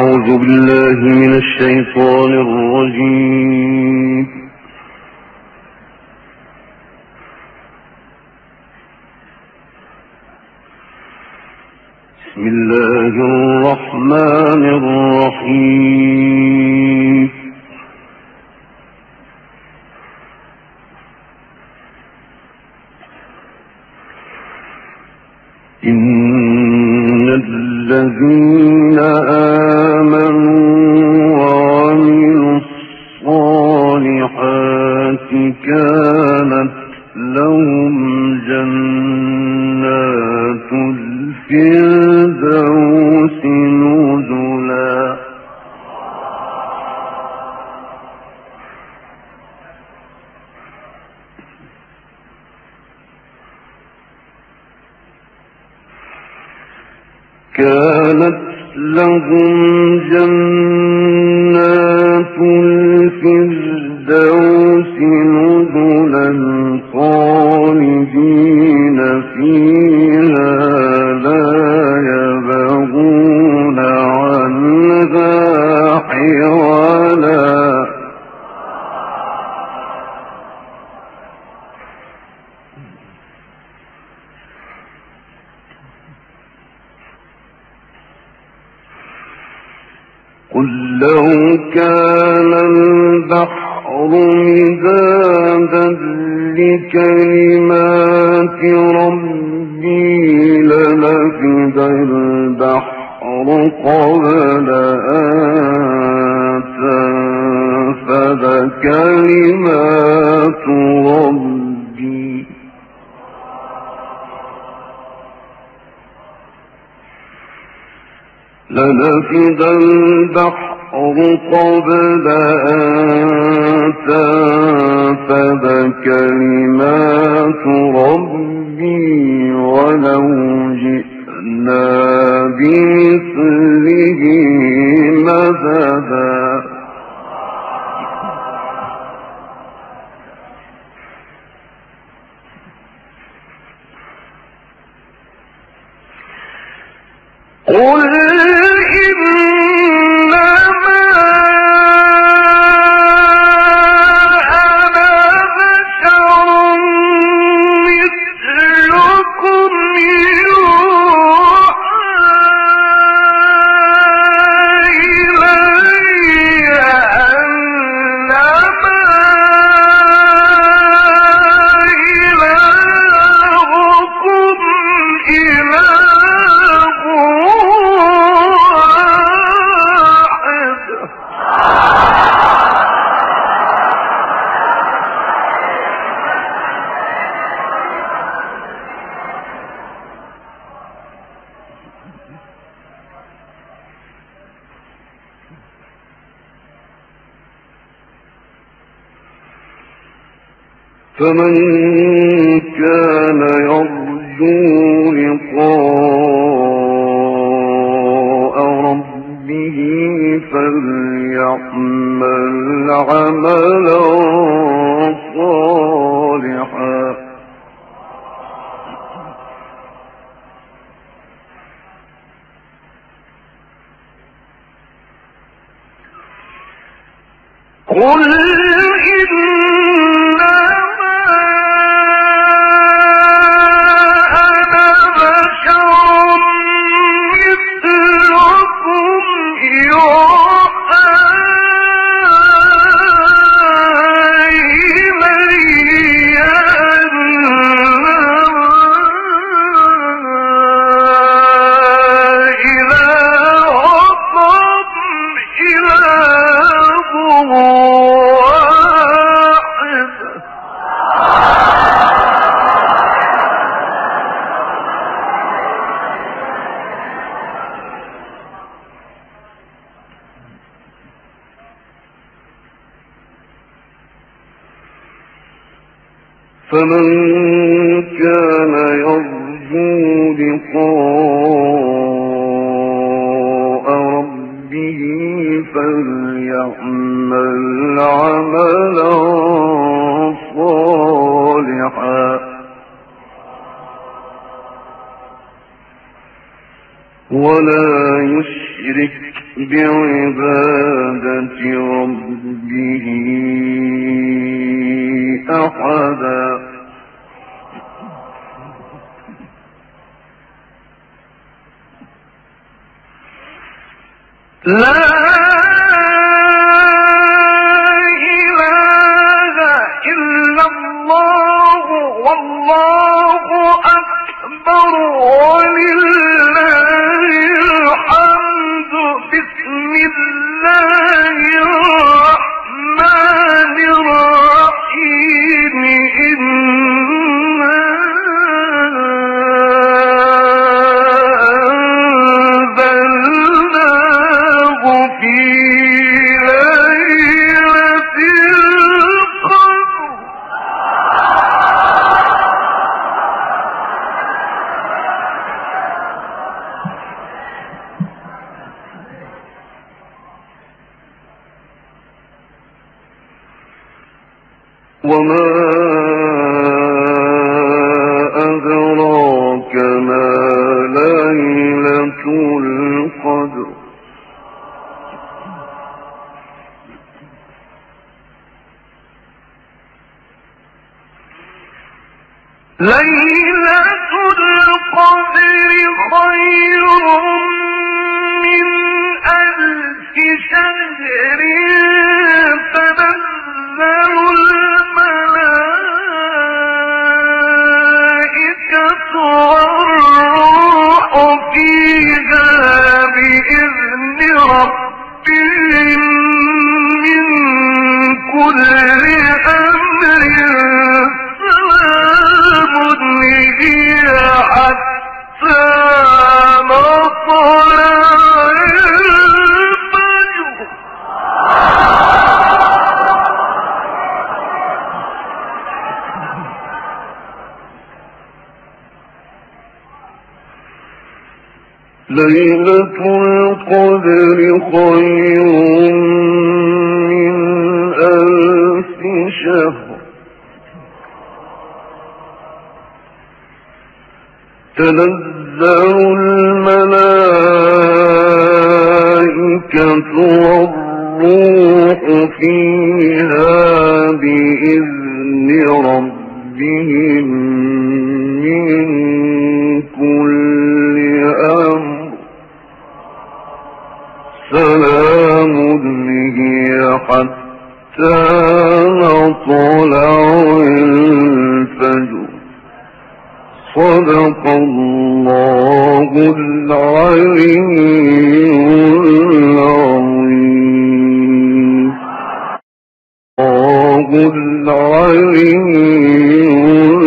أعوذ بالله من الشيطان الرجيم. بسم الله الرحمن الرحيم. إن الذين آمنوا وعملوا الصالحات كانت لهم جنات الفردوس نزلا. كانت لهم جنات الفردوس نزلا خالدين فيها لا يبغون عنها حولا. قل لو كان البحر مدادا لكلمات ربي لنفد البحر قبل أن تنفد كلمات ربي لنفد البحر قبل أن تنفد كلمات ربي ولو جئنا بمثله مددا. قل فمن كان يرجو لقاء ربه فليعمل عملا صالحا قل فمن كان يرجو لقاء ربه فليعمل عملا صالحا ولا يشرك يشرك بعبادة ربه أحدا لا إله إلا الله والله أكبر ولله الحمد بسم الله الرحمن الرحيم إنا أنزلناه في ليلة القدر وما أدراك ما ليلة القدر ليلة القدر خير من 1000 شهر تنزل الملائكة والروح فيها بإذن ربهم من كل أمر سلام هي حتى مطلع الفجر ليلة القدر خير من 1000 شهر تنزل الملائكة والروح فيها بإذن ربهم من كل أمر سلام هي حتى مطلع الفجر صدق الله العلي العظيم الله العلي